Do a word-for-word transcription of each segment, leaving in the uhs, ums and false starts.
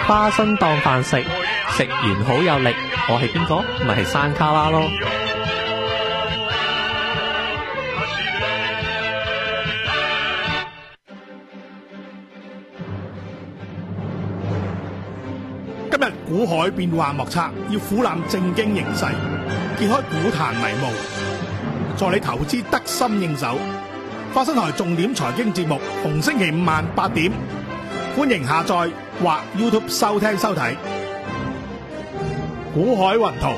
花生當飯食，食完好有力。我係邊個？咪係山卡拉咯。 今日股海變幻莫測，要俯瞰正經形勢，揭開股壇迷霧，助你投資得心應手。花生台重點財經節目，逢星期五晚八點，歡迎下載或 YouTube 收聽收睇。股海雲圖，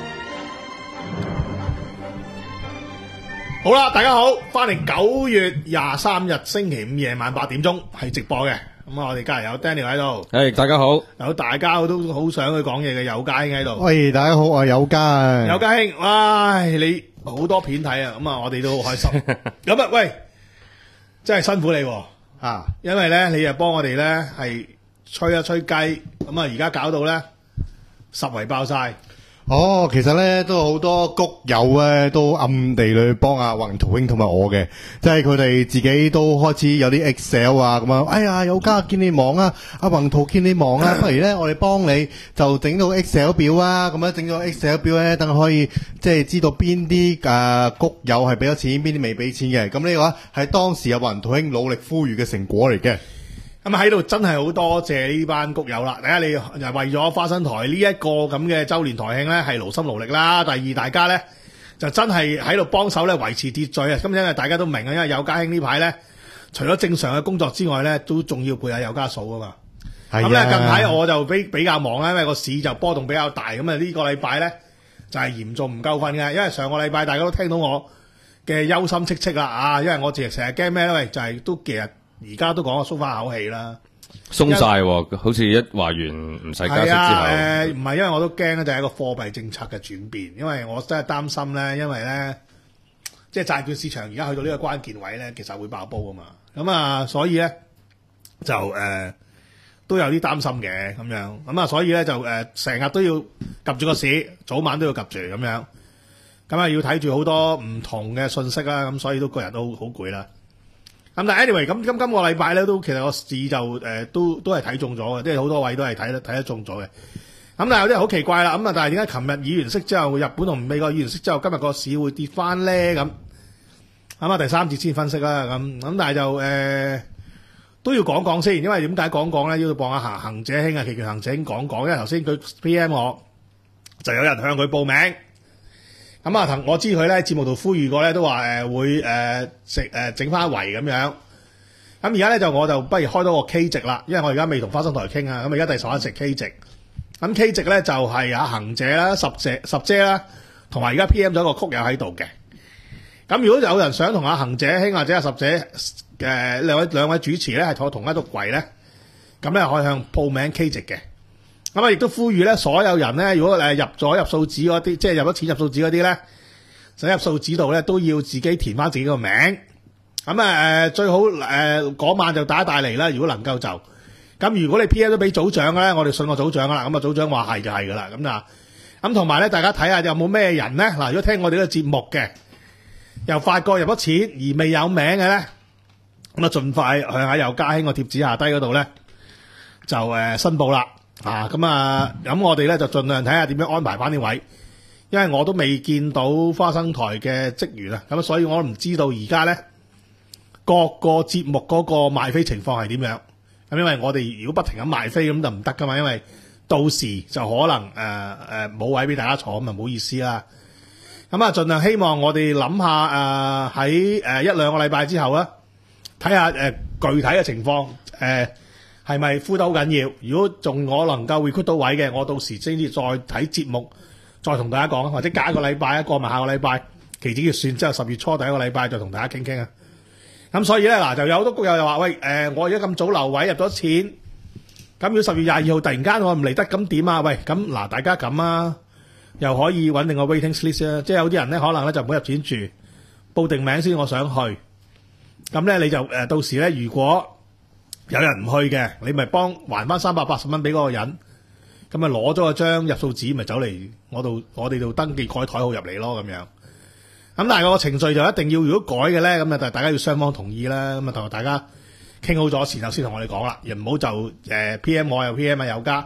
好啦，大家好，翻嚟九月廿三日星期五夜晚八點鐘係直播嘅。咁啊，我哋隔籬有 Daniel 喺度， 誒，大家好， 有大家都好想去講嘢嘅有家兄喺度。 喂，大家好，我係有家。 有家兄，唉，你好多片睇啊，咁啊，我哋都好開心。咁啊，喂，真係辛苦你啊，因為咧，你又幫我哋咧係吹一吹雞，咁啊，而家搞到咧十圍爆晒。 哦，其實咧都好多谷友咧都暗地裏幫阿宏圖兄同埋我嘅，即係佢哋自己都開始有啲 Excel 啊咁樣。哎呀，有家見你忙啊，阿宏圖見你忙啊，不如咧我哋幫你就整到 Excel 表啊，咁樣整咗 Excel 表咧，等可以即係知道邊啲誒谷友係俾咗錢，邊啲未俾錢嘅。咁呢個話係當時阿宏圖兄努力呼籲嘅成果嚟嘅。 咁喺度真係好多謝呢班谷友啦！第一，你為咗花生台呢一個咁嘅周年台慶咧，係勞心勞力啦。第二，大家咧就真係喺度幫手咧維持秩序啊！咁因為大家都明啊，因為有家兄呢排咧，除咗正常嘅工作之外咧，都仲要陪下有家嫂啊嘛。咁咧、啊、近排我就比比較忙啦，因為個市就波動比較大。咁啊呢個禮拜咧就係、是、嚴重唔夠瞓嘅，因為上個禮拜大家都聽到我嘅憂心戚戚啦啊！因為我成日成日驚咩咧？喂，就係、是、都其實。而家都講鬆翻口氣啦， 鬆晒喎，好似一話完唔使加息之後， 誒唔係，因為我都驚咧，就係一個貨幣政策嘅轉變，因為我真係擔心咧，因為咧，即係債券市場而家去到呢個關鍵位咧，其實會爆煲啊嘛，咁啊，所以咧就誒、呃、都有啲擔心嘅咁樣，咁啊，所以咧就誒成日都要及住個市，早晚都要及住咁樣，咁啊要睇住好多唔同嘅信息啦，咁所以都個人都好攰啦。咁但係 anyway，咁今今個禮拜咧都其實個市就誒、呃、都都係睇中咗嘅，即係好多位都係睇得睇得中咗嘅。咁但係有啲人好奇怪啦，咁啊但係點解琴日議完息之後，日本同美國議完息之後，今日個市會跌翻咧？咁咁啊第三節先分析啦。咁咁但係就誒、呃、都要講講先，因為點解講講咧？要幫阿行行者兄啊，期權行者兄講講，因為頭先佢 P M 我就有人向佢報名。咁啊，我知佢咧節目度呼籲過咧，都話誒會誒食誒整翻圍咁樣。咁而家咧就我就不如開多個 K 值啦，因為我而家未同花生台傾啊。咁而家第十一隻 K 值，咁 K 值咧就係阿行者啦、十姐、十姐啦，同埋而家 P M 咗一個曲友喺度嘅。咁如果有人想同阿行者兄或者阿十姐誒兩位兩位主持咧係坐同一個櫃咧，咁咧可以向報名 K 值嘅。咁啊，亦都呼籲咧，所有人咧，如果誒入咗入數紙嗰啲，即係入咗錢入數紙嗰啲咧，就入數紙度咧都要自己填翻自己個名。咁啊誒，最好誒嗰、呃、晚就打一帶嚟啦。如果能夠就咁，如果你 P M 都俾組長咧，我哋信個組長噶啦。咁啊，組長話係就係噶啦。咁啊，咁同埋咧，大家睇下有冇咩人咧嗱，如果聽我哋呢個節目嘅，又發覺入咗錢而未有名嘅咧，咁啊，盡快向下由家兄個貼紙下低嗰度咧就誒、呃、申報啦。啊，咁啊，咁我哋咧就盡量睇下點樣安排翻啲位，因為我都未見到花生台嘅職員啊，咁所以我都唔知道而家咧各個節目嗰個賣飛情況係點樣。咁因為我哋如果不停咁賣飛咁就唔得噶嘛，因為到時就可能誒誒冇位俾大家坐，咁啊唔好意思啦。咁啊，盡量希望我哋諗下誒喺誒一兩個禮拜之後啦，睇下誒具體嘅情況誒。呃係咪呼得好緊要？如果仲我能夠 recruit 到位嘅，我到時先至再睇節目，再同大家講，或者隔一個禮拜，過埋下個禮拜期指結算之後，十月初第一個禮拜再同大家傾傾啊。咁所以咧嗱，就有好多谷友又話：喂，誒、呃，我而家咁早留位入咗錢，咁如果十月廿二號突然間我唔嚟得，咁點啊？喂，咁嗱，大家咁啊，又可以揾定個 waiting list 啊。即係有啲人咧，可能咧就唔好入錢住，報定名先，我想去。咁咧你就誒、呃，到時咧如果有人唔去嘅，你咪幫還翻三百八十蚊俾嗰個人，咁咪攞咗個張入數紙，咪走嚟我度我哋度登記改台號入嚟咯，咁樣。咁但係個程序就一定要，如果改嘅咧，咁啊，大家要雙方同意啦，咁啊，同大家傾好咗前後先同我哋講啦，又唔好就誒 P M 我又 P M 啊有家，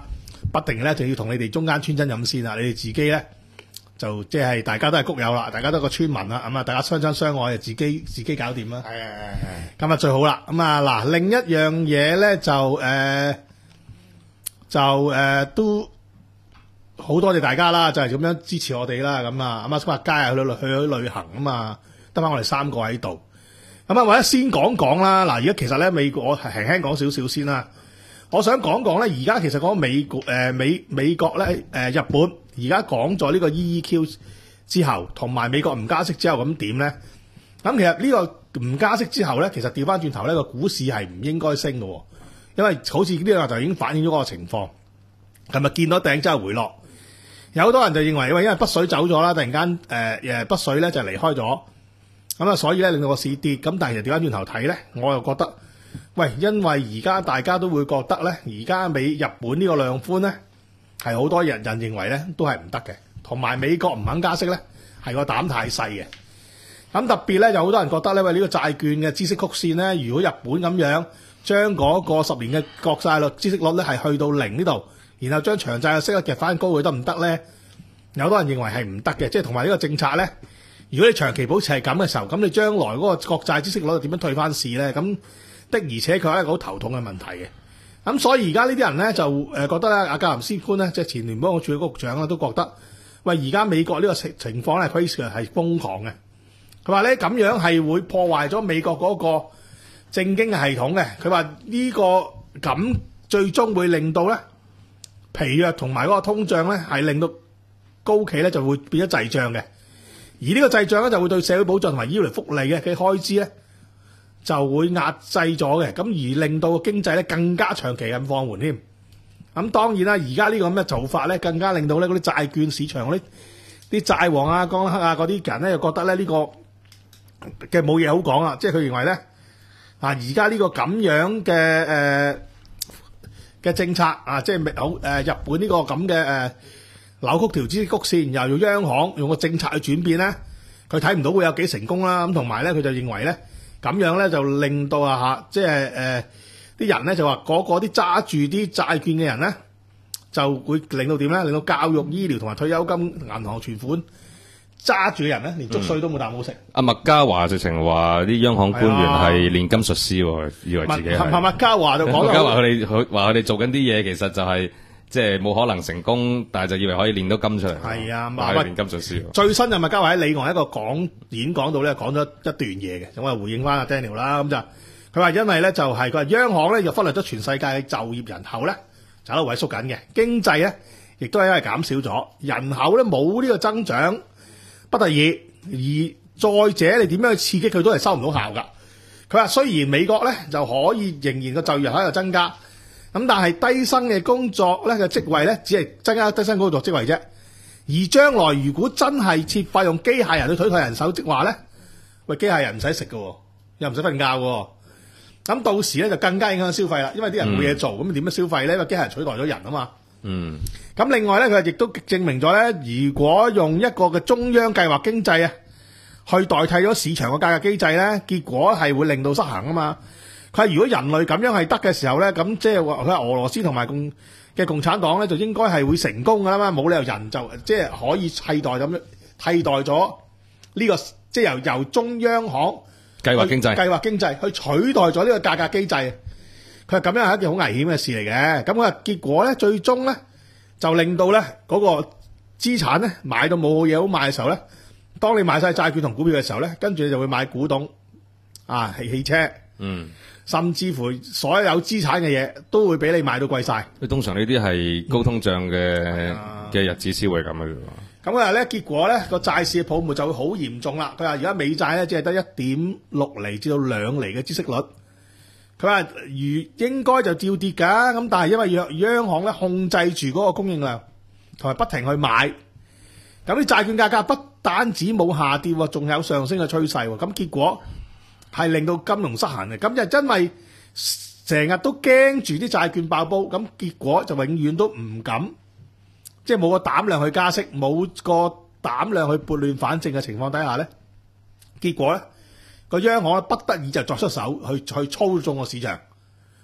不定咧就要同你哋中間穿針引線啦，你哋自己咧就即係大家都係谷友啦，大家都係個村民啦，咁啊大家相親相愛，就自己自己搞掂啦。 係係係。 咁啊最好啦。咁啊嗱，另一樣嘢咧就誒、呃、就誒、呃、都好多謝大家啦，就係、是、咁樣支持我哋啦。咁啊咁啊今日街去去去旅行啊嘛，得翻我哋三個喺度。咁啊或者先講講啦。嗱，而家其實咧美國我輕輕講少少先啦。我想講講咧，而家其實講美國誒、呃、美美國咧誒、呃、日本而家講咗呢個 E E Q 之後，同埋美國唔加息之後咁點咧？咁其實呢個唔加息之後咧，其實調翻轉頭咧個股市係唔應該升嘅，因為好似呢個就已經反映咗嗰個情況。琴日見到頂之後回落，有好多人就認為因為因為北水走咗啦，突然間誒誒北水咧就離開咗，咁啊所以咧令到個市跌。咁但係調翻轉頭睇咧，我又覺得。喂，因為而家大家都會覺得咧，而家美日本呢個量寬咧，係好多人人認為咧都係唔得嘅，同埋美國唔肯加息咧，係個膽太細嘅。咁特別咧，有好多人覺得咧，喂呢個債券嘅孳息曲線咧，如果日本咁樣將嗰個十年嘅國債率孳息率咧係去到零呢度，然後將長債嘅息率夾翻高，佢得唔得咧？有好多人認為係唔得嘅，即係同埋呢個政策咧，如果你長期保持係咁嘅時候，咁你將來嗰個國債孳息率點樣退翻市咧？咁的而且確係一個好頭痛嘅問題嘅，咁所以而家呢啲人咧就誒覺得咧，阿格林斯潘咧即係前聯邦儲備局局長咧都覺得，喂而家美國呢個情情況咧 crazy 係瘋狂嘅，佢話咧咁樣係會破壞咗美國嗰個政經嘅系統嘅，佢話呢個咁最終會令到咧疲弱同埋嗰個通脹咧係令到高企咧就會變咗滯脹嘅，而呢個滯脹咧就會對社會保障同埋醫療福利嘅嘅開支咧。就會壓制咗嘅，咁而令到經濟咧更加長期咁放緩添。咁當然啦，而家呢個咁嘅做法咧，更加令到咧嗰啲債券市場嗰啲啲債王啊、江克啊嗰啲人咧，又覺得咧呢個嘅冇嘢好講啦。即係佢認為咧，啊而家呢個咁樣嘅誒嘅政策啊，即係好誒日本呢個咁嘅誒扭曲調節曲線，又要央行用個政策去轉變咧，佢睇唔到會有幾成功啦。咁同埋咧，佢就認為咧。咁樣咧就令到啊嚇，即係誒啲人咧就話嗰個啲揸住啲債券嘅人咧，就會令到點咧？令到教育、醫療同埋退休金、銀行存款揸住嘅人咧，連粥水都冇啖好食。 阿麥嘉華直情話啲央行官員係煉金術師喎，以為自己係。 麥麥嘉華就講麥嘉華佢哋佢話佢哋做緊啲嘢，其實就係即係冇可能成功，但係就以為可以煉到金出嚟。 係啊， 係煉金術師。 最新就麥嘉華喺里昂一個講演講度咧，講咗一段嘢嘅，咁我回應翻阿 Daniel 啦。咁就佢話因為咧就係佢話央行咧又忽略咗全世界嘅就業人口咧就喺度萎縮緊嘅，經濟咧亦都係因為減少咗，人口咧冇呢個增長，不得已而再者你點樣去刺激佢都係收唔到效㗎。佢話雖然美國咧就可以仍然個就業人口喺度增加，咁但係低薪嘅工作咧嘅職位咧只係增加低薪工作職位啫。而將來如果真係設法用機械人去取代人手的話咧，喂機械人唔使食㗎，又唔使瞓覺㗎，咁到時咧就更加影響消費啦。因為啲人冇嘢做，咁點樣消費咧？因為機械人取代咗人啊嘛。 嗯。 咁另外咧，佢亦都證明咗咧，如果用一個嘅中央計劃經濟啊，去代替咗市場嘅價格機制咧，結果係會令到失衡啊嘛。佢話如果人類咁樣係得嘅時候咧，咁即係話佢話俄羅斯同埋共嘅共產黨咧，就應該係會成功噶啦嘛，冇理由人就即係可以替代咁樣替代咗呢個即係由由中央行計劃經濟計劃經濟去取代咗呢個價格機制。佢話咁樣係一件好危險嘅事嚟嘅。咁佢話結果咧，最終咧就令到咧嗰個資產咧買到冇嘢好賣嘅時候咧，當你買晒債券同股票嘅時候咧，跟住你就會買古董啊，汽汽車。嗯，甚至乎所有有資產嘅嘢都會俾你買到貴晒。 通常呢啲係高通脹嘅嘅日子先會咁嘅。 咁佢話咧，結果咧個債市嘅泡沫就會好嚴重啦。佢話而家美債咧只係得一點六厘至到兩厘嘅孳息率。佢話如應該就照跌㗎，咁但係因為央央行咧控制住嗰個供應量，同埋不停去買，咁啲債券價格不單止冇下跌，仲有上升嘅趨勢。咁結果係令到金融失衡嘅，咁就因為成日都驚住啲債券爆煲，咁結果就永遠都唔敢，即係冇個膽量去加息，冇個膽量去撥亂反正嘅情況底下咧，結果咧個央行咧不得已就作出手去去操縱個市場，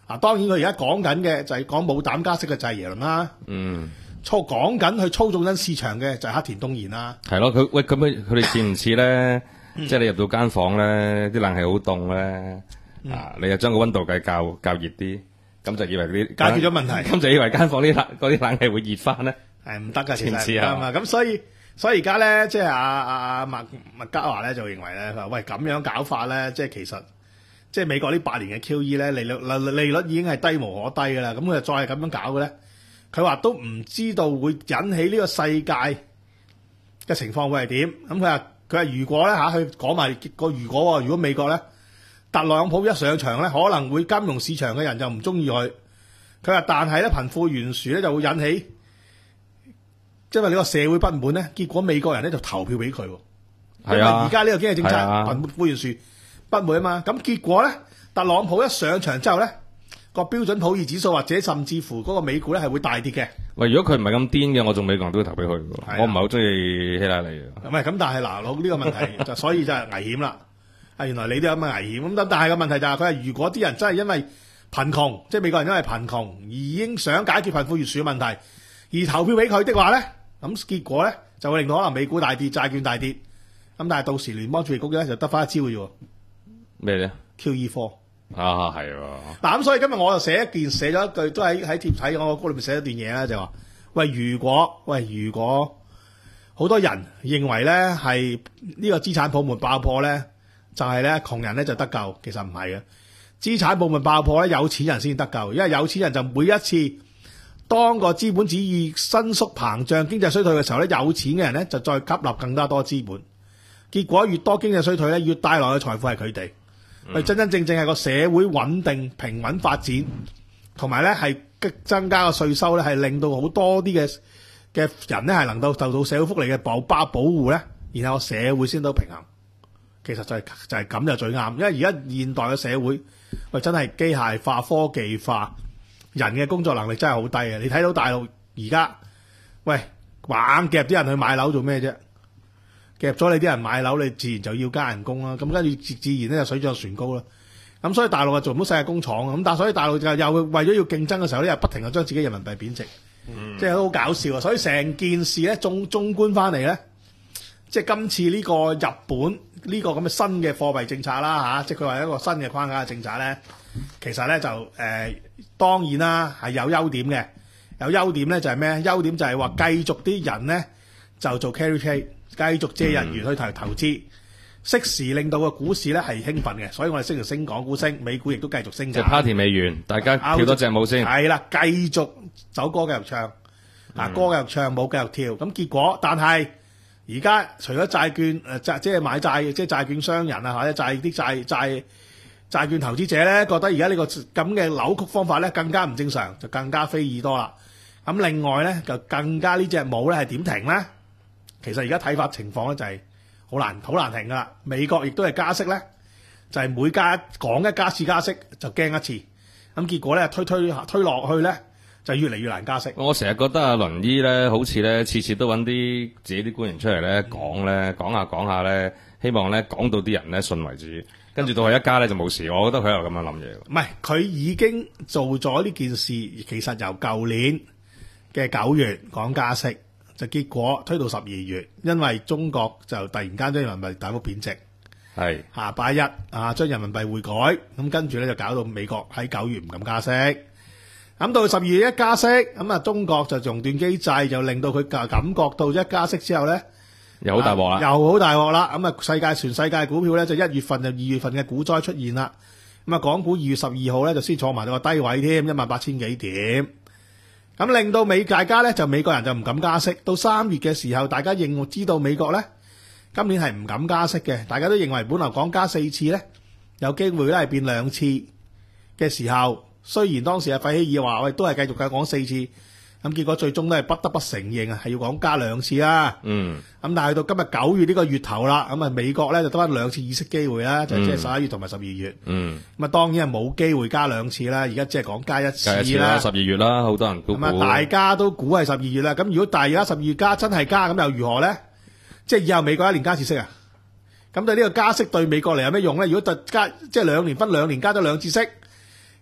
啊，當然佢而家講緊嘅就係講冇膽加息嘅就係耶倫啦。 嗯， 操講緊去操縱緊市場嘅就係黑田東彥啦。 係咯，佢喂咁佢佢哋似唔似咧？即係你入到間房咧，啲冷氣好凍咧，啊，你又將個溫度計較較熱啲，咁就以為啲解決咗問題， 咁就以為間房啲冷嗰啲冷氣會熱翻咧。 係唔得㗎，其實似啊嘛。咁所以所以而家咧，即係阿阿阿麥麥嘉華咧就認為咧，佢話喂咁樣搞法咧，即係其實即係美國呢八年嘅 Q E 咧利率利率已經係低無可低㗎啦。咁佢就再係咁樣搞嘅咧，佢話都唔知道會引起呢個世界嘅情況會係點。咁佢話佢話如果咧嚇佢講埋個如果喎，如果美國咧特朗普一上場咧，可能會金融市場嘅人就唔中意佢。佢話但係咧貧富懸殊咧就會引起。因為呢個社會不滿咧，結果美國人咧就投票俾佢。 係啊， 而家呢個經濟政策係啊貧富懸殊不滿啊嘛，咁結果咧，特朗普一上場之後咧，個標準普爾指數或者甚至乎嗰個美股咧係會大跌嘅。 喂，如果佢唔係咁癲嘅，我做美國人都會投俾佢嘅。 係啊我唔係好中意希拉里嘅。 唔係咁，但係嗱，老呢個問題就所以就係危險啦。啊，原來你都有咁嘅危險。咁但係個問題就係佢係如果啲人真係因為貧窮，即係美國人因為貧窮而已經想解決貧富懸殊嘅問題，而投票俾佢的話咧。咁結果咧就會令到可能美股大跌、債券大跌。咁但係到時聯邦儲備局咧就得翻一招嘅啫喎。 咩咧 ？Q E 科啊，係喎。 嗱咁，所以今日我就寫一件寫咗一句，都喺喺貼喺我個歌裏面寫一段嘢啦，就話：喂，如果喂如果好多人認為咧係呢個資產泡沫爆破咧，就係咧窮人咧就得救，其實唔係嘅。資產泡沫爆破咧，有錢人先得救，因為有錢人就每一次。當個資本主義伸縮膨脹、經濟衰退嘅時候咧，有錢嘅人咧就再吸納更加多資本，結果越多經濟衰退咧，越帶來嘅財富係佢哋。佢、嗯、真真正正係個社會穩定平穩發展，同埋咧係增加個稅收咧，係令到好多啲嘅嘅人咧係能夠受到社會福利嘅保包保護咧，然後社會先到平衡。其實就係、是、就係、是、咁就最啱，因為而家現代嘅社會喂真係機械化、科技化。人嘅工作能力真係好低啊！你睇到大陸而家，喂，硬夾啲人去買樓做咩啫？夾咗你啲人買樓，你自然就要加人工啦。咁跟住自自然咧就水漲船高啦。咁所以大陸啊做唔到世界工廠咁，但係所以大陸就又為咗要競爭嘅時候咧，又不停咁將自己人民幣貶值，嗯、即係好搞笑啊！所以成件事咧，縱縱觀翻嚟咧，即係今次呢個日本呢、這個咁嘅新嘅貨幣政策啦嚇、啊，即係佢話一個新嘅框架嘅政策咧。其實咧就誒、呃、當然啦係有優點嘅，有優點咧就係咩？優點就係話繼續啲人咧就做 carry trade，繼續借日元去投投資，適、嗯、時令到個股市咧係興奮嘅，所以我哋星期升港股升，美股亦都繼續升。 即係 party 未完，大家跳多隻舞先。 係啦，繼續走歌繼續唱，啊、嗯、歌繼續唱，舞繼續跳。咁結果，但係而家除咗債券誒債即係買債，即係債券商人啊，或者債啲債債。債券投資者咧覺得而家呢個咁嘅扭曲方法咧更加唔正常，就更加非議多啦。咁另外咧就更加呢隻舞咧係點停咧？其實而家睇法情況咧就係好難好難停噶啦。美國亦都係加息咧，就係、是、每加講一加次加息就驚一次，咁結果咧推推推落去咧就越嚟越難加息。 我成日覺得阿倫伊咧好似咧次次都揾啲自己啲官員出嚟咧講咧講下講下咧，希望咧講到啲人咧信為主。跟住到佢一加咧就冇事，我覺得佢又咁樣諗嘢。 唔係，佢已經做咗呢件事，其實由舊年嘅九月講加息，就結果推到十二月，因為中國就突然間將人民幣大幅貶值，係下拜一啊將人民幣匯改，咁跟住咧就搞到美國喺九月唔敢加息，咁到十二月一加息，咁啊中國就熔斷機制，就令到佢感感覺到一加息之後咧。 又好大鑊啦、 啊！又好大鑊啦！咁啊，世界全世界股票咧，就一月份就二月份嘅股災出現啦。咁啊，港股二月十二號咧就先坐埋到個低位添，一萬八千幾點。咁令到美大家咧就美國人就唔敢加息。到三月嘅時候，大家認知道美國咧今年係唔敢加息嘅，大家都認為本來講加四次咧，有機會咧係變兩次嘅時候。雖然當時阿費希爾話喂都係繼續計講四次。咁結果最終都係不得不承認啊，係要講加兩次啦。嗯。咁但係到今日九月呢個月頭啦，咁啊美國咧就得翻兩次議息機會啦，就即係十一月同埋十二月。嗯。咁啊當然係冇機會加兩次啦，而家只係講加一次啦。加一次啦，十二月啦，好多人都估。咁啊大家都估係十二月啦。咁如果但係而家十二月加真係加，咁又如何咧？即係以後美國一年加次息啊？咁對呢個加息對美國嚟有咩用咧？如果特加即係兩年分兩年加咗兩次息，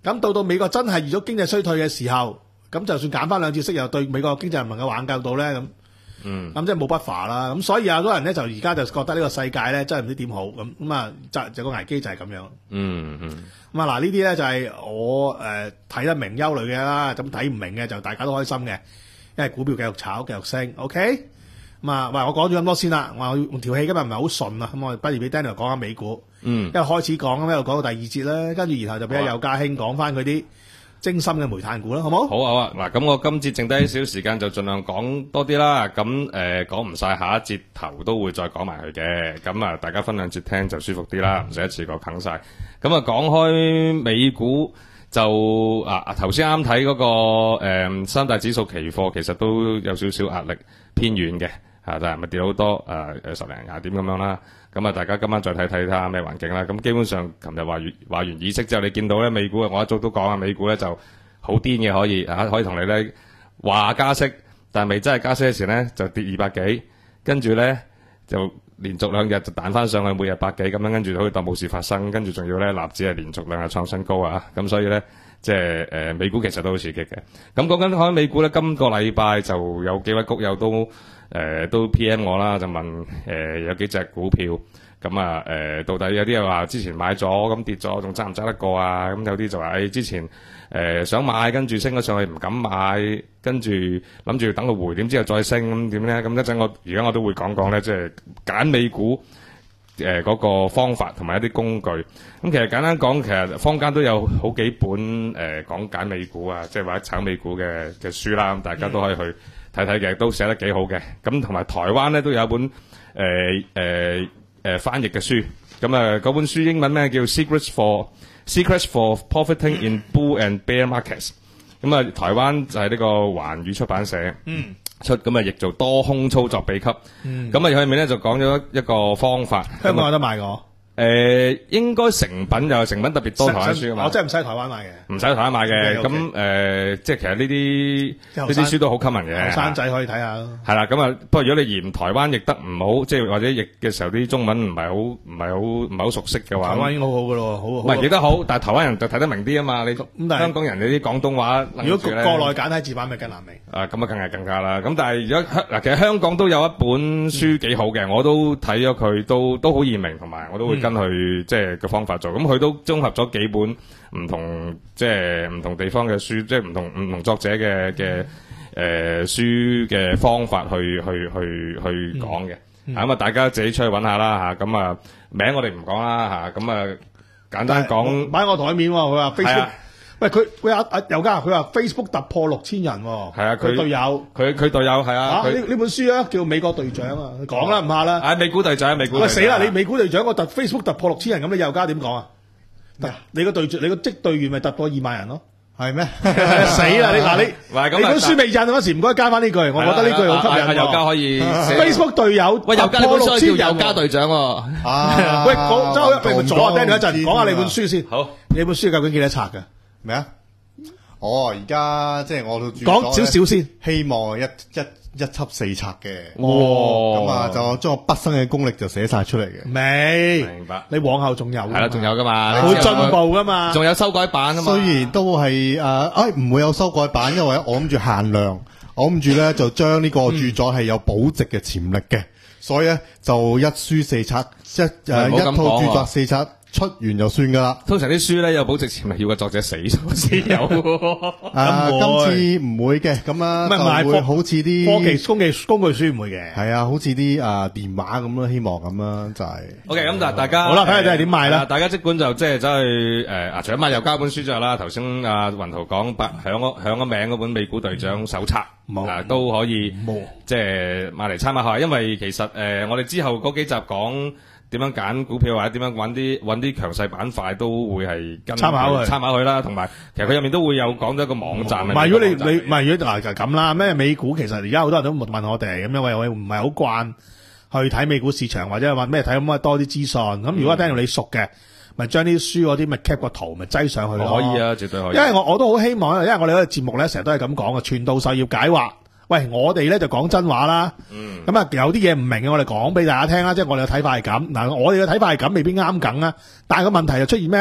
咁到到美國真係遇咗經濟衰退嘅時候，咁就算減翻兩次息，又對美國經濟唔能夠挽救到咧，咁嗯， 咁即係冇不法啦。咁所以有好多人咧就而家就覺得呢個世界咧真係唔知點好咁咁啊，就就個危機就係咁樣。 嗯嗯， 咁啊嗱，呢啲咧就係我誒睇、呃、得明憂慮嘅啦，咁睇唔明嘅就大家都開心嘅，因為股票繼續炒繼續升 ，OK。咁啊，喂，我講咗咁多先啦，我條氣今日唔係好順啊，咁我不如俾 Daniel 講下美股。 嗯， 因為開始講咁，一路講到第二節啦，跟住然後就俾阿邱家興講翻佢啲精深嘅煤炭股啦，好冇？ 好好啊，嗱，咁我今節剩低少少時間就盡量講多啲啦。咁誒講唔晒，下一節頭都會再講埋佢嘅。咁啊，大家分兩節聽就舒服啲啦，唔使一次過啃晒。咁啊，講開美股就啊，頭先啱睇嗰個誒、呃、三大指數期貨，其實都有少少壓力偏軟嘅。啊，但係咪跌好多？誒、呃、十零廿點咁樣啦。咁啊，大家今晚再睇睇睇下咩環境啦。咁基本上，琴日話完話完議息之後，你見到咧美股啊，我一早都講啊，美股咧就好癲嘅，可以啊，可以同你咧話加息，但係未真係加息嘅時咧就跌二百幾，跟住咧就連續兩日就彈翻上去，每日百幾咁樣，跟住好似當冇事發生，跟住仲要咧納指係連續兩日創新高啊！咁所以咧。即係誒、呃、美股其實都好刺激嘅。咁講緊開美股咧，今個禮拜就有幾位谷友都誒、呃、都 P M 我啦，就問誒、呃、有幾隻股票咁啊誒到底有啲人話之前買咗咁跌咗，仲揸唔揸得過啊？咁有啲就話誒、哎、之前誒、呃、想買，跟住升咗上去唔敢買，跟住諗住等佢回點之後再升咁點咧？咁一陣我而家我都會講講咧，即係揀美股。誒、呃、嗰、那個方法同埋一啲工具，咁其實簡單講，其實坊間都有好幾本誒、呃、講揀美股啊，即係或者炒美股嘅嘅書啦，咁大家都可以去睇睇嘅，都寫得幾好嘅。咁同埋台灣咧都有一本誒誒誒翻譯嘅書，咁啊嗰本書英文咧叫 Secrets for Secrets for Profiting in Bull and Bear Markets， 咁啊台灣就係呢個環宇出版社。嗯。出咁啊，譯做多空操作秘笈。咁啊、嗯，入面咧就講咗一個方法。 香港有得賣㗎？ 誒、呃，應該成品又成品特別多台灣書啊嘛。 我真係唔使台灣買嘅， 唔使台灣買嘅。咁誒、呃，即係其實呢啲呢啲書都好 common 嘅。後生仔可以睇下咯。 係啦，咁啊，不過如果你嫌台灣譯得唔好，即係或者譯嘅時候啲中文唔係好唔係好唔係好熟悉嘅話， 台灣已經好好㗎咯，好。唔係譯得好，但係台灣人就睇得明啲啊嘛。你香港人你啲廣東話， 如果國內簡體字版咪更難明。 啊，咁啊，梗係更加啦。咁但係如果香嗱，其實香港都有一本書幾好嘅，嗯、我都睇咗佢，都都好易明，同埋我都會跟佢、嗯、即係嘅方法做。咁佢都綜合咗幾本唔同即係唔同地方嘅書，即係唔同唔同作者嘅嘅誒書嘅方法去去去去講嘅。咁、嗯嗯、啊，大家自己出去揾下啦嚇。咁啊，名我哋唔講啦嚇。咁啊，簡單講擺我台面喎，佢話 Facebook。喂，佢喂阿阿邱家，佢話 Facebook 突破六千人喎。係啊，佢隊友，佢佢隊友係啊。呢呢本書啊，叫美國隊長啊，講啦唔怕啦。啊，美股隊長，美股。喂死啦！你美股隊長，我突 Facebook 突破六千人，咁你邱家點講啊？你個隊長，你個職隊員咪突破二萬人咯？係咩？死啦！你嗱你，你本書未印嗰時，唔該加翻呢句，我覺得呢句好吸引。邱家可以 Facebook 隊友，喂，邱家呢本書叫邱家隊長喎。啊，喂，講周一，咪阻下 Daniel 一陣，講下你本書先。好，你本書究竟幾多冊㗎？咩啊？哦，而家即係我都講少少先，希望一一一輯四冊嘅。哦，咁啊就將我畢生嘅功力就寫晒出嚟嘅。未明白？你往後仲有係啦，仲有噶嘛？會進步噶嘛？仲有修改版啊嘛？雖然都係誒，哎唔會有修改版，因為我諗住限量，我諗住咧就將呢個著作係有保值嘅潛力嘅，所以咧就一書四冊，一誒一套著作四冊。出完就算噶啦。通常啲書咧有保值潛力，要個作者死咗先有。啊，今次唔會嘅，咁啊就會好似啲科技工具工具書唔會嘅。係啊，好似啲啊電話咁咯，希望咁啦，就係。O K，咁但係大家好啦，睇下睇下點賣啦。大家即管就即係走去誒啊，除咗買又交本書之後啦，頭先阿雲圖講響咗響咗名嗰本美股隊長手冊，啊都可以即係買嚟參考下，因為其實誒我哋之後嗰幾集講。點樣揀股票或者點樣揾啲揾啲強勢板塊都會係跟參考佢參考佢啦，同埋其實佢入面都會有講咗一個網站。唔係如果你你唔係如果嗱就咁啦，咩美股其實而家好多人都問我哋咁樣，喂喂唔係好慣去睇美股市場或者話咩睇咁多啲資訊。咁、嗯、如果聽到你熟嘅，咪將啲書嗰啲咪 cap 個圖咪擠上去咯。可以啊，絕對可以。因為我我都好希望，因為我哋嗰個節目咧成日都係咁講嘅，傳道授業解惑。喂，我哋咧就講真話啦，咁啊、嗯、有啲嘢唔明嘅，我哋講俾大家聽啦，即係我哋嘅睇法係咁。嗱，我哋嘅睇法係咁，未必啱梗啊。但係個問題就出現咩咧？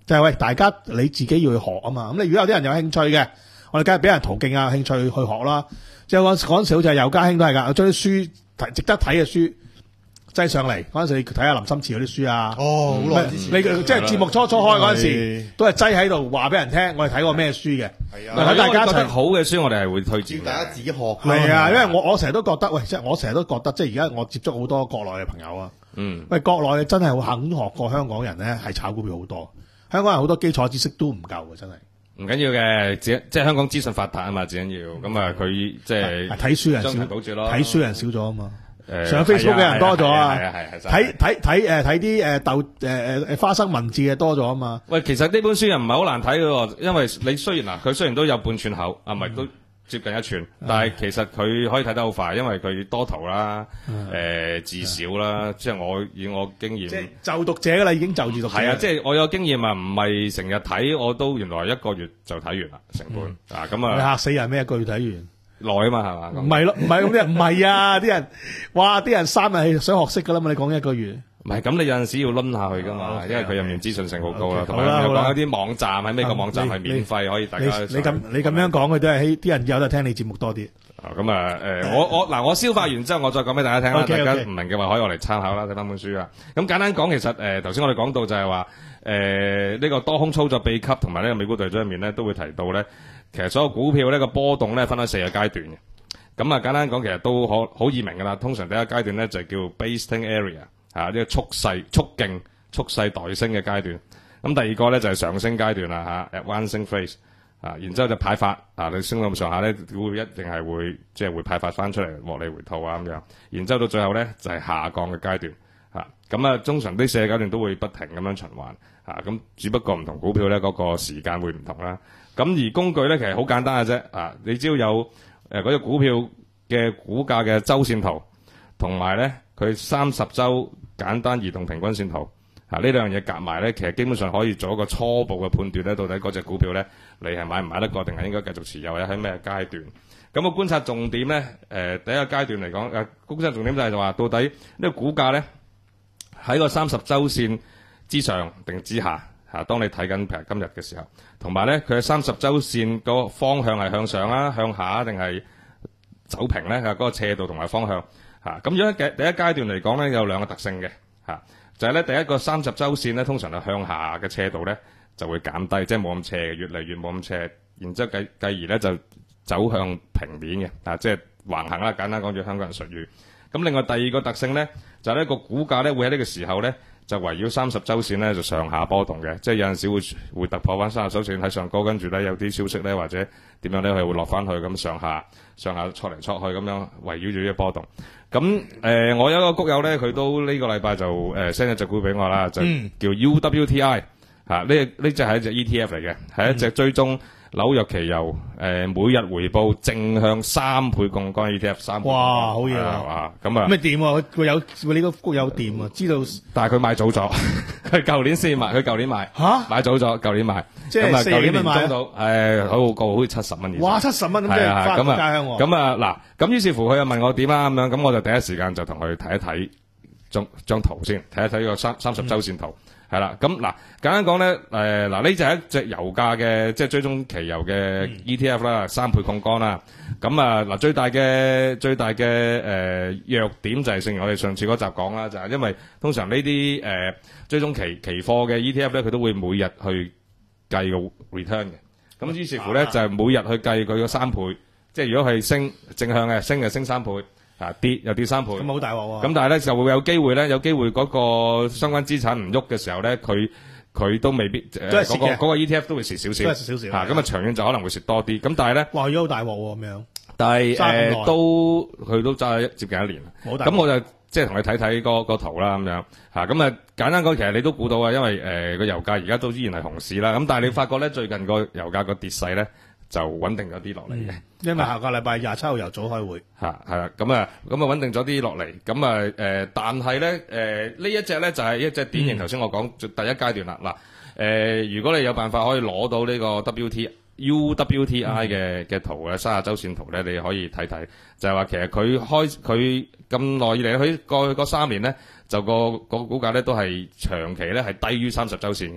就係、喂大家你自己要去學啊嘛。咁你如果有啲人有興趣嘅，我哋梗係俾人途徑啊，興趣去學啦。即係嗰嗰陣時好似係尤家興都係㗎，將啲書睇值得睇嘅書擠上嚟。嗰陣時你睇下林心慈嗰啲書啊。 哦，好耐之前， 你即係節目初初開嗰陣時，都係擠喺度話俾人聽，我哋睇過咩書嘅。 係啊，大家一齊覺得好嘅書，我哋係會推薦叫大家自己學。 係啊，因為我我成日都覺得，喂，即係我成日都覺得，即係而家我接觸好多國內嘅朋友啊。 嗯， 喂，國內真係好肯學過香港人咧，係炒股票好多。香港人好多基礎知識都唔夠嘅，真係。 唔緊要嘅，只即係香港資訊發達啊嘛，最緊要。咁啊，佢即係睇書人少， 將保住咯。 睇書人少咗啊嘛。 誒上 Facebook 嘅人多咗啊， 係啊係係睇睇睇誒睇啲誒豆誒誒誒花生文字嘅多咗啊嘛。 喂，其實呢本書又唔係好難睇嘅喎，因為你雖然嗱，佢雖然都有半寸厚，啊唔係都接近一寸，但係其實佢可以睇得好快，因為佢多圖啦，誒字少啦，即係我以我經驗， 即係就讀者㗎啦，已經就住讀者。 係啊，即係我有經驗啊，唔係成日睇，我都原來一個月就睇完啦，成本啊咁啊， 你嚇死人咩？一個月睇完。 耐啊嘛係嘛？ 唔係咯，唔係咁啲人唔係啊！啲人，哇！啲人三日係想學識噶啦嘛，你講一個月。 唔係咁，你有陣時要攆下去噶嘛， 哦 okay， 因為佢入面資訊性好高啦， okay， 同埋好啦有好啦講一啲網站喺美國網站係免費，可以大家你你咁你咁樣講，佢都係希啲人有得聽你節目多啲。 咁啊誒，我我嗱我消化完之後，我再講俾大家聽啦。 Okay， 大家 okay 唔明嘅話，可以我嚟參考啦，睇翻本書啊。咁簡單講，其實誒頭先我哋講到就係話誒呢個多空操作秘笈同埋呢個美股隊長入面咧，都會提到咧，其實所有股票呢個波動咧分開四個階段嘅。咁啊，簡單講，其實都好好易明噶啦。通常第一階段咧就叫 basting area， 啊，呢、這個蓄勢、蓄勁、蓄勢待升嘅階段。咁第二個咧就係、是、上升階段啦，嚇 advancing phase， 啊，然之後就派發，啊，你升到咁上下咧，會一定係會即係、就是、會派發翻出嚟獲利回吐啊咁樣。然之後到最後咧就係、是、下降嘅階段，嚇咁啊，通常呢四個階段都會不停咁樣循環，嚇咁只不過唔同股票咧嗰、那個時間會唔同啦。咁而工具咧其實好簡單嘅啫，啊，你只要有誒嗰隻股票嘅股價嘅周線圖，同埋咧佢三十週簡單移動平均線圖，嚇呢兩樣嘢夾埋咧，其實基本上可以做一個初步嘅判斷咧，到底嗰隻股票咧你係買唔買得過，定係應該繼續持有，或者喺咩階段？咁個觀察重點咧，誒第一個階段嚟講，誒觀察重點就係話到底呢個股價咧喺個三十週線之上定之下？嚇，當你睇緊譬如今日嘅時候，同埋咧佢嘅三十週線個方向係向上啊、向下定係走平咧？嚇，嗰個斜度同埋方向嚇。咁如果第一階段嚟講咧，有兩個特性嘅嚇，就係咧第一個三十週線咧，通常係向下嘅斜度咧就會減低，即係冇咁斜嘅，越嚟越冇咁斜。然之後繼繼而咧就走向平面嘅，啊，即係橫行啦。簡單講住香港人術語。咁另外第二個特性咧，就係呢個股價咧會喺呢個時候咧，就圍繞三十週線咧就上下波動嘅，即係有陣時會會突破翻三十週線喺上高，跟住咧有啲消息咧或者點樣咧佢會落翻去咁上下上下戳嚟戳去咁樣圍繞住呢個波動。咁誒、呃，我有一個谷友咧，佢都呢個禮拜就誒 send 一隻股俾我啦，就叫 U W T I 嚇，呢呢隻係一隻 E T F 嚟嘅，係一隻追蹤紐約期油誒、呃、每日回報正向三倍槓桿 E T F 三倍。 哇，好嘢啊！ 咁啊， 咩掂啊？佢有佢呢個谷有掂啊！知道， 但係佢買早咗，佢舊年先買，佢舊年買嚇買早咗，舊年買， 即係四咁啊舊年幾蚊買啊年中到誒好高，好似七十蚊以上。 哇，七十蚊咁即係係啊， 翻咁啊家鄉喎。 咁啊嗱，咁於是乎佢又問我點啊咁樣，咁我就第一時間就同佢睇一睇張張圖先，睇一睇個三三十週線圖。係啦，咁嗱簡單講咧，誒嗱呢就係一隻油價嘅即係追蹤期油嘅 E T F 啦，三倍槓桿啦。咁啊嗱最大嘅最大嘅誒、呃、弱點就係正如我哋上次嗰集講啦，就係、是、因為通常呢啲誒追蹤期期貨嘅 E T F 咧，佢都會每日去計個 return 嘅。咁於是乎咧、啊、就係每日去計佢個三倍，即係如果係升正向嘅升就升三倍。啊跌又跌三倍， 咁好大鑊喎！ 咁但係咧就會有機會咧，有機會嗰個相關資產唔喐嘅時候咧，佢佢都未必誒嗰個嗰個 E T F 都會蝕少少， 都係蝕少少嚇咁啊長遠就可能會蝕多啲。咁但係咧， 哇！如果好大鑊喎咁樣， 但係揸咁耐誒都佢都揸接近一年啦。 好大鑊咁我就即係同你睇睇個個圖啦咁樣嚇。咁啊簡單講，其實你都估到啊，因為誒個油價而家都依然係熊市啦。咁但係你發覺咧，最近個油價個跌勢咧就穩定咗啲落嚟嘅。 因為下個禮拜廿七號由早開會， 嚇係啦，咁啊咁啊穩定咗啲落嚟，咁啊誒，但係咧誒呢一隻咧就係一隻典型頭先我講第一階段啦。嗱誒，如果你有辦法可以攞到呢個 W T U W T I 嘅嘅圖嘅三十週線圖咧，你可以睇睇，就係話其實佢開佢咁耐以嚟，佢過去嗰三年咧就個個股價咧都係長期咧係低於三十週線嘅。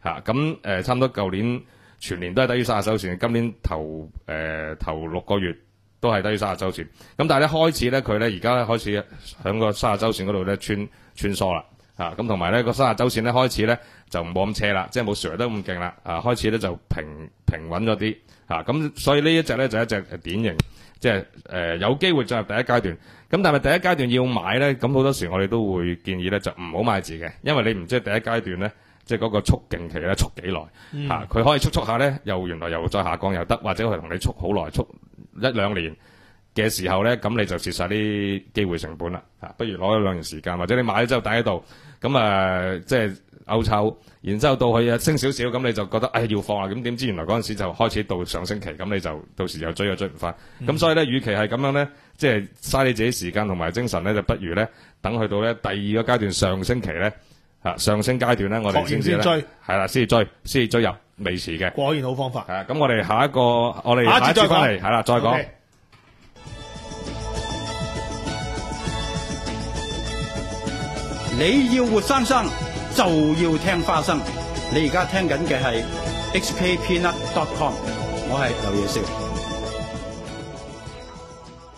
嚇，咁誒差唔多舊年全年都係低於三十周線，今年頭誒、呃、頭六個月都係低於三十周線。咁但係咧開始咧佢咧而家咧開始喺個三十周線嗰度咧穿穿梭啦。啊，咁同埋咧個三十周線咧開始咧就冇咁斜啦，即係冇上得咁勁啦。啊，開始咧就平平穩咗啲。啊，咁所以呢一隻咧就一隻典型，即係誒、呃、有機會進入第一階段。咁但係第一階段要買咧，咁好多時我哋都會建議咧就唔好買字嘅，因為你唔知第一階段咧即係嗰個速勁期咧速幾耐。 嗯、 啊，佢可以速速下咧，又原來又再下降又得，或者佢同你速好耐，速一兩年嘅時候咧，咁你就蝕晒啲機會成本啦。啊，不如攞一兩年時間，或者你買咗之後擺喺度。咁啊、呃，即係歐臭，然之後到佢升少少，咁你就覺得唉要放啦。咁點知原來嗰陣時就開始到上升期，咁你就到時又追又追唔翻。咁、嗯、所以咧，與其係咁樣咧，即係嘥你自己時間同埋精神咧，就不如咧等去到咧第二個階段上升期咧，啊上升階段咧，我哋先至咧係啦，先至追，先至追入，未遲嘅。 果然好方法。 係啊，咁我哋下一個，我哋下一次翻嚟係啦，再講。Okay. 你要活生生就要聽花生。你而家聽緊嘅係 H K Peanut dot com， 我係劉野少。